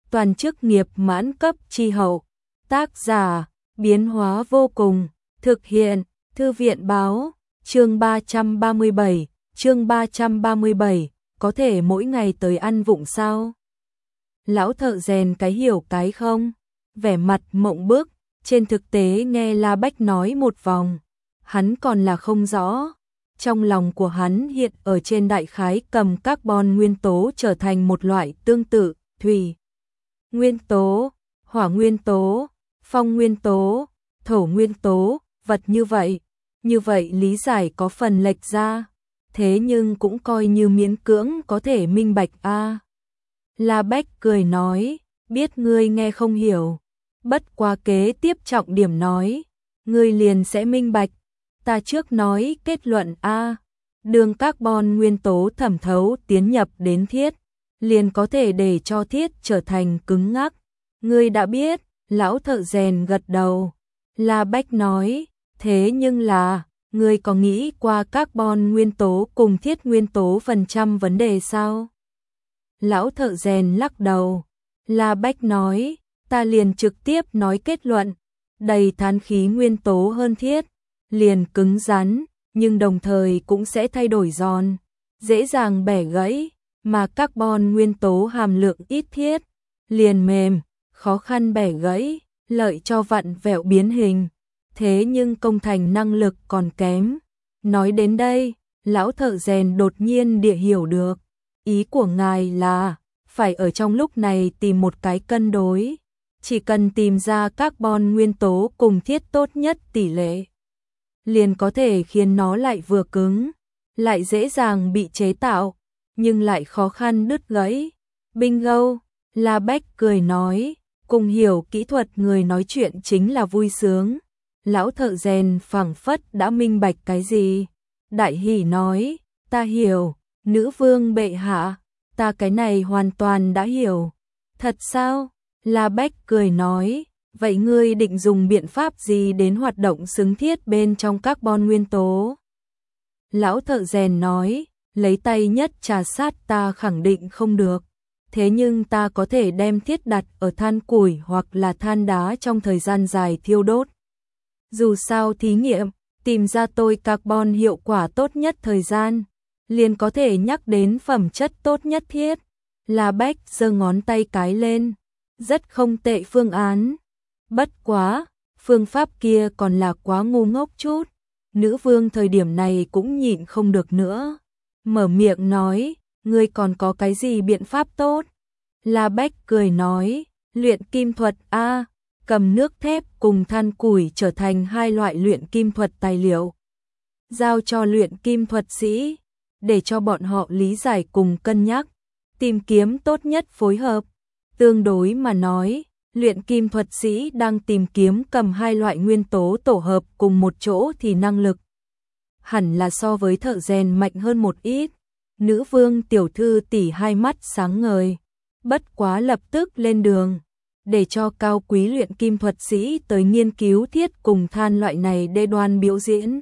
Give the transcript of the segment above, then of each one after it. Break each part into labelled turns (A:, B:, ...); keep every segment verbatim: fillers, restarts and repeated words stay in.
A: toàn chức nghiệp mãn cấp chi hậu. Tác giả, biến hóa vô cùng, thực hiện, thư viện báo, chương ba trăm ba mươi bảy, chương ba trăm ba mươi bảy, có thể mỗi ngày tới ăn vụng sao? Lão thợ rèn cái hiểu cái không? Vẻ mặt mộng bức, trên thực tế nghe La Bách nói một vòng, hắn còn là không rõ. Trong lòng của hắn hiện ở trên đại khái cầm carbon nguyên tố trở thành một loại tương tự, thủy nguyên tố, hỏa nguyên tố, phong nguyên tố, thổ nguyên tố, vật như vậy. Như vậy lý giải có phần lệch ra, thế nhưng cũng coi như miễn cưỡng có thể minh bạch a. À. La Bách cười nói, biết ngươi nghe không hiểu, bất quá kế tiếp trọng điểm nói, ngươi liền sẽ minh bạch. Ta trước nói kết luận a, à. Đường carbon nguyên tố thẩm thấu tiến nhập đến thiết, liền có thể để cho thiết trở thành cứng ngắc. Ngươi đã biết, lão thợ rèn gật đầu. La Bách nói, thế nhưng là, ngươi có nghĩ qua carbon nguyên tố cùng thiết nguyên tố phần trăm vấn đề sao? Lão thợ rèn lắc đầu. La Bách nói, ta liền trực tiếp nói kết luận, đầy than khí nguyên tố hơn thiết, liền cứng rắn, nhưng đồng thời cũng sẽ thay đổi giòn, dễ dàng bẻ gãy, mà carbon nguyên tố hàm lượng ít thiết, liền mềm, khó khăn bẻ gãy, lợi cho vặn vẹo biến hình. Thế nhưng công thành năng lực còn kém. Nói đến đây, lão thợ rèn đột nhiên địa hiểu được. Ý của ngài là, phải ở trong lúc này tìm một cái cân đối. Chỉ cần tìm ra carbon nguyên tố cùng thiết tốt nhất tỷ lệ, liền có thể khiến nó lại vừa cứng, lại dễ dàng bị chế tạo, nhưng lại khó khăn đứt gãy. Bingo, La Bách cười nói, cùng hiểu kỹ thuật người nói chuyện chính là vui sướng. Lão thợ rèn phảng phất đã minh bạch cái gì. Đại hỉ nói, ta hiểu, nữ vương bệ hạ, ta cái này hoàn toàn đã hiểu. Thật sao? La Bách cười nói, vậy ngươi định dùng biện pháp gì đến hoạt động xứng thiết bên trong carbon nguyên tố? Lão thợ rèn nói, lấy tay nhất trà sát ta khẳng định không được. Thế nhưng ta có thể đem thiết đặt ở than củi hoặc là than đá trong thời gian dài thiêu đốt. Dù sao thí nghiệm, tìm ra tôi carbon hiệu quả tốt nhất thời gian, liền có thể nhắc đến phẩm chất tốt nhất thiết. La Bách giơ ngón tay cái lên, rất không tệ phương án. Bất quá, phương pháp kia còn là quá ngu ngốc chút. Nữ vương thời điểm này cũng nhịn không được nữa. Mở miệng nói, ngươi còn có cái gì biện pháp tốt? La Bách cười nói, luyện kim thuật a, cầm nước thép cùng than củi trở thành hai loại luyện kim thuật tài liệu. Giao cho luyện kim thuật sĩ, để cho bọn họ lý giải cùng cân nhắc, tìm kiếm tốt nhất phối hợp. Tương đối mà nói, luyện kim thuật sĩ đang tìm kiếm cầm hai loại nguyên tố tổ hợp cùng một chỗ thì năng lực hẳn là so với thợ rèn mạnh hơn một ít. Nữ vương tiểu thư tỷ hai mắt sáng ngời, bất quá lập tức lên đường, để cho cao quý luyện kim thuật sĩ tới nghiên cứu thiết cùng than loại này đê đoan biểu diễn.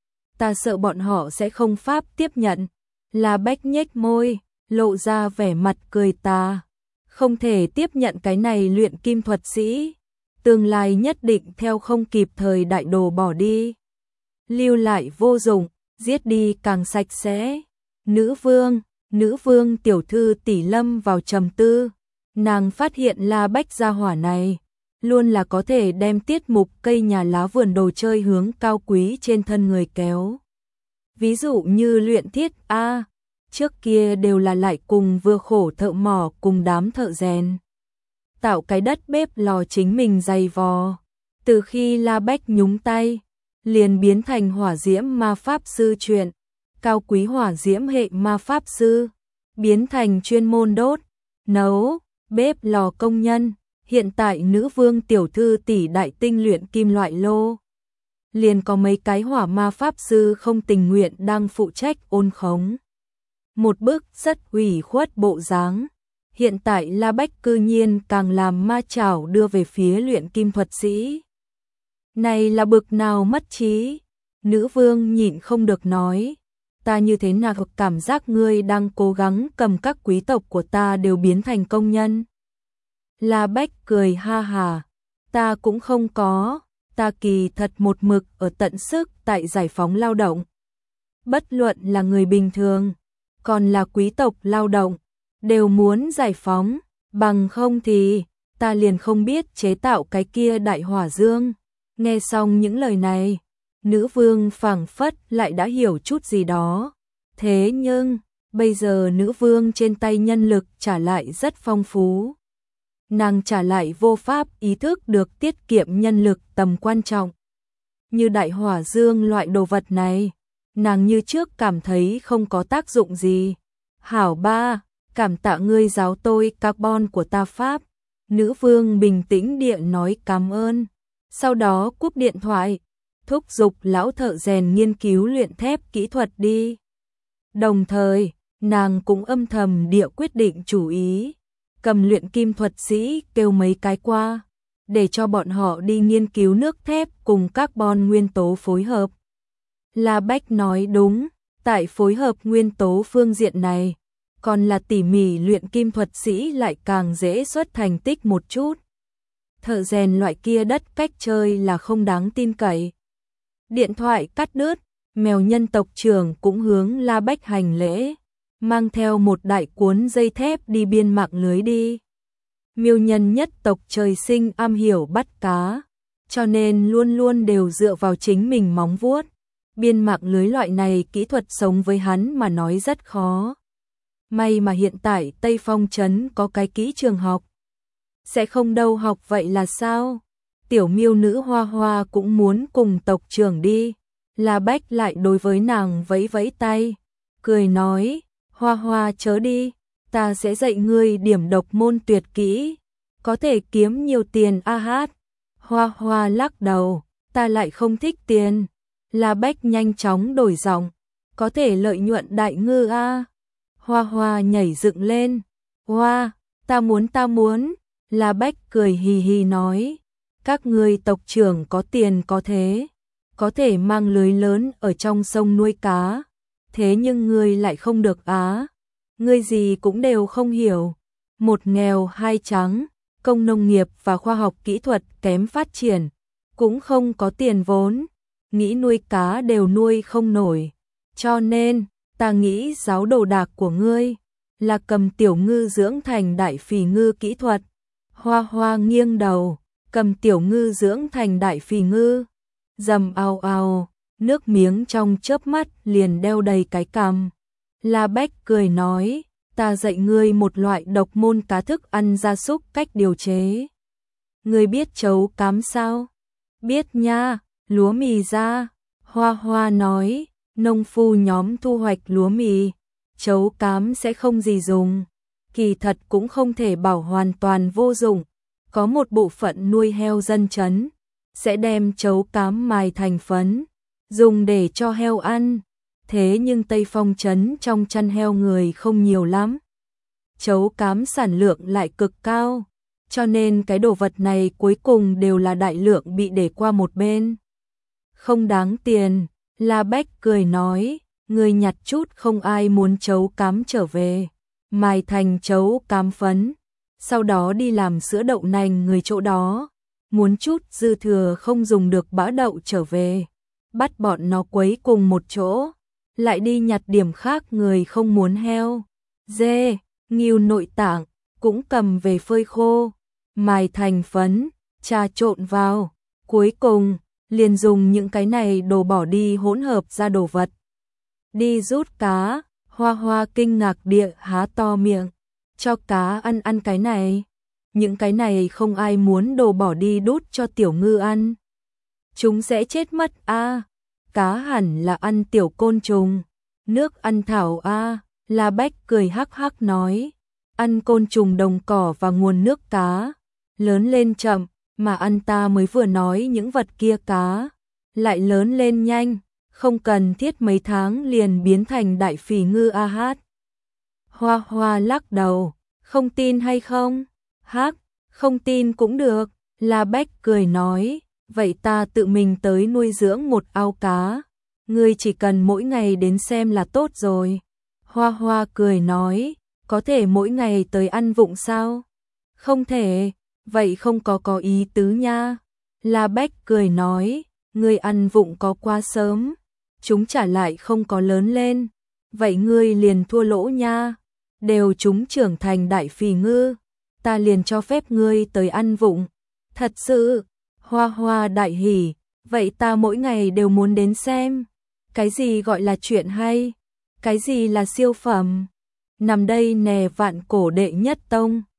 A: Ta sợ bọn họ sẽ không pháp tiếp nhận. La Bách nhếch môi, lộ ra vẻ mặt cười tà. Không thể tiếp nhận cái này luyện kim thuật sĩ, tương lai nhất định theo không kịp thời đại đồ bỏ đi. Lưu lại vô dụng, giết đi càng sạch sẽ. Nữ vương, nữ vương tiểu thư tỷ lâm vào trầm tư. Nàng phát hiện La Bách gia hỏa này, luôn là có thể đem tiết mục cây nhà lá vườn đồ chơi hướng cao quý trên thân người kéo. Ví dụ như luyện thiết A, trước kia đều là lại cùng vừa khổ thợ mỏ cùng đám thợ rèn. Tạo cái đất bếp lò chính mình dày vò. Từ khi La Bách nhúng tay, liền biến thành hỏa diễm ma pháp sư chuyện. Cao quý hỏa diễm hệ ma pháp sư, biến thành chuyên môn đốt, nấu, bếp lò công nhân. Hiện tại nữ vương tiểu thư tỷ đại tinh luyện kim loại lô, liền có mấy cái hỏa ma pháp sư không tình nguyện đang phụ trách ôn khống. Một bức rất ủy khuất bộ dáng. Hiện tại La Bách cư nhiên càng làm ma chảo đưa về phía luyện kim thuật sĩ. Này là bực nào mất trí? Nữ vương nhịn không được nói, ta như thế nào cảm giác ngươi đang cố gắng cầm các quý tộc của ta đều biến thành công nhân. La Bách cười ha hà, ta cũng không có, ta kỳ thật một mực ở tận sức tại giải phóng lao động. Bất luận là người bình thường, còn là quý tộc lao động, đều muốn giải phóng, bằng không thì ta liền không biết chế tạo cái kia đại hỏa dương. Nghe xong những lời này, nữ vương phảng phất lại đã hiểu chút gì đó. Thế nhưng, bây giờ nữ vương trên tay nhân lực trả lại rất phong phú. Nàng trả lại vô pháp ý thức được tiết kiệm nhân lực tầm quan trọng. Như đại hỏa dương loại đồ vật này, nàng như trước cảm thấy không có tác dụng gì. Hảo ba, cảm tạ ngươi giáo tôi carbon của ta pháp. Nữ vương bình tĩnh điện nói cảm ơn. Sau đó cúp điện thoại, thúc giục lão thợ rèn nghiên cứu luyện thép kỹ thuật đi. Đồng thời, nàng cũng âm thầm địa quyết định chủ ý, cầm luyện kim thuật sĩ kêu mấy cái qua, để cho bọn họ đi nghiên cứu nước thép cùng carbon nguyên tố phối hợp. La Bách nói đúng, tại phối hợp nguyên tố phương diện này, còn là tỉ mỉ luyện kim thuật sĩ lại càng dễ xuất thành tích một chút. Thợ rèn loại kia đất cách chơi là không đáng tin cậy. Điện thoại cắt đứt, mèo nhân tộc trưởng cũng hướng La Bách hành lễ, mang theo một đại cuốn dây thép đi biên mạng lưới đi. Miêu nhân nhất tộc trời sinh am hiểu bắt cá, cho nên luôn luôn đều dựa vào chính mình móng vuốt. Biên mạng lưới loại này kỹ thuật sống với hắn mà nói rất khó. May mà hiện tại Tây Phong Trấn có cái kỹ trường học. Sẽ không đâu học vậy là sao? Tiểu miêu nữ Hoa Hoa cũng muốn cùng tộc trưởng đi. La Bách lại đối với nàng vẫy vẫy tay, cười nói, Hoa Hoa chớ đi, ta sẽ dạy ngươi điểm độc môn tuyệt kỹ, có thể kiếm nhiều tiền a hát. Hoa Hoa lắc đầu, ta lại không thích tiền. La Bách nhanh chóng đổi giọng, có thể lợi nhuận đại ngư a. Hoa Hoa nhảy dựng lên, hoa, ta muốn ta muốn. La Bách cười hì hì nói, các ngươi tộc trưởng có tiền có thế, có thể mang lưới lớn ở trong sông nuôi cá, thế nhưng ngươi lại không được á, ngươi gì cũng đều không hiểu, một nghèo hai trắng, công nông nghiệp và khoa học kỹ thuật kém phát triển, cũng không có tiền vốn, nghĩ nuôi cá đều nuôi không nổi, cho nên, ta nghĩ giáo đồ đạc của ngươi là cầm tiểu ngư dưỡng thành đại phì ngư kỹ thuật. Hoa Hoa nghiêng đầu, cầm tiểu ngư dưỡng thành đại phì ngư, dầm ao ao, nước miếng trong chớp mắt liền đeo đầy cái cằm. La Bách cười nói, ta dạy ngươi một loại độc môn cá thức ăn gia súc cách điều chế. Ngươi biết chấu cám sao? Biết nha, lúa mì ra. Hoa Hoa nói, nông phu nhóm thu hoạch lúa mì, chấu cám sẽ không gì dùng. Kỳ thật cũng không thể bảo hoàn toàn vô dụng, có một bộ phận nuôi heo dân chấn, sẽ đem chấu cám mài thành phấn, dùng để cho heo ăn, thế nhưng Tây Phong trấn trong chăn heo người không nhiều lắm. Chấu cám sản lượng lại cực cao, cho nên cái đồ vật này cuối cùng đều là đại lượng bị để qua một bên. Không đáng tiền, La Bách cười nói, người nhặt chút không ai muốn chấu cám trở về. Mài thành chấu cám phấn, sau đó đi làm sữa đậu nành người chỗ đó, muốn chút dư thừa không dùng được bã đậu trở về, bắt bọn nó quấy cùng một chỗ, lại đi nhặt điểm khác người không muốn heo, dê, ngưu nội tạng, cũng cầm về phơi khô, mài thành phấn, trà trộn vào, cuối cùng, liền dùng những cái này đồ bỏ đi hỗn hợp ra đồ vật. Đi rút cá. Hoa Hoa kinh ngạc địa há to miệng, cho cá ăn ăn cái này, những cái này không ai muốn đồ bỏ đi đút cho tiểu ngư ăn. Chúng sẽ chết mất a. À. Cá hẳn là ăn tiểu côn trùng, nước ăn thảo a. À. La Bách cười hắc hắc nói, ăn côn trùng đồng cỏ và nguồn nước cá, lớn lên chậm, mà ăn ta mới vừa nói những vật kia cá, lại lớn lên nhanh. Không cần thiết mấy tháng liền biến thành đại phì ngư a hát. Hoa Hoa lắc đầu, không tin hay không? Hắc, không tin cũng được. La Bách cười nói, vậy ta tự mình tới nuôi dưỡng một ao cá. Ngươi chỉ cần mỗi ngày đến xem là tốt rồi. Hoa Hoa cười nói, có thể mỗi ngày tới ăn vụng sao? Không thể, vậy không có có ý tứ nha. La Bách cười nói, ngươi ăn vụng có quá sớm, chúng trả lại không có lớn lên, vậy ngươi liền thua lỗ nha. Đều chúng trưởng thành đại phì ngư, ta liền cho phép ngươi tới ăn vụng. Thật sự, Hoa Hoa đại hỉ, vậy ta mỗi ngày đều muốn đến xem. Cái gì gọi là chuyện hay? Cái gì là siêu phẩm? Nằm đây nè vạn cổ đệ nhất tông.